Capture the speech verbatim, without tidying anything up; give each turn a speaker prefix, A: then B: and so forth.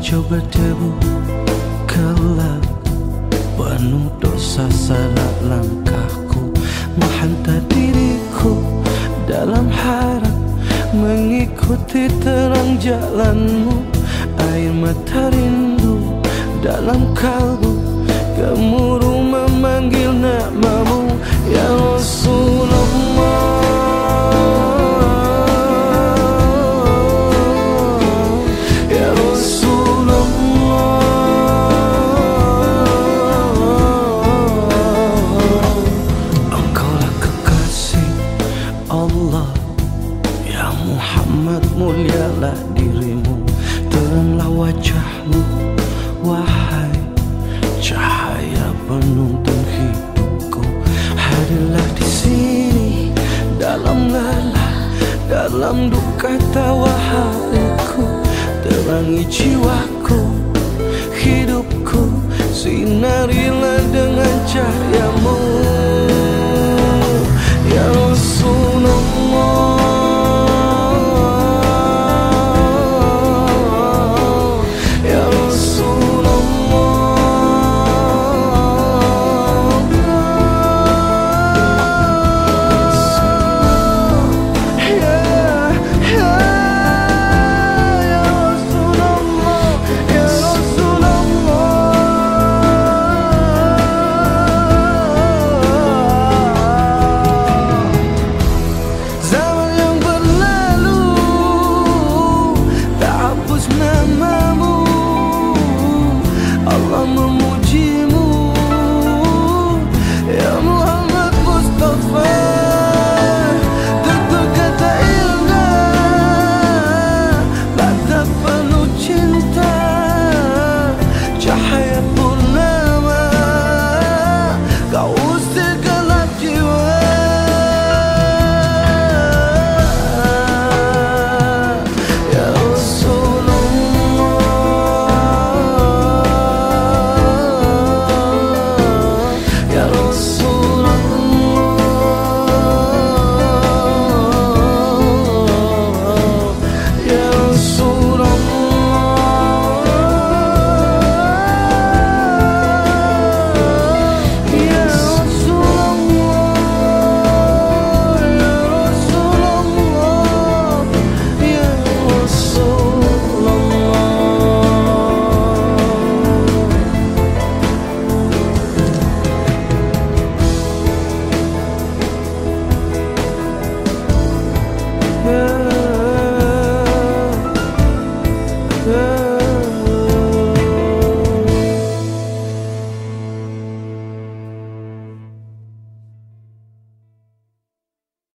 A: coba debu kelak, penuh dosa salah langkahku, menghantar diriku dalam harap mengikuti terang jalanmu. Air mata rindu dalam kalbu, gemuruh memanggil namamu, ya Rasulullah. Allah, ya Muhammad, mulialah dirimu, teranglah wajahmu, wahai cahaya penuntun hidupku. Hadirlah di sini dalam lelah, dalam duka tawa hariku, terangi jiwaku, hidupku, sinarilah dengan cahayamu.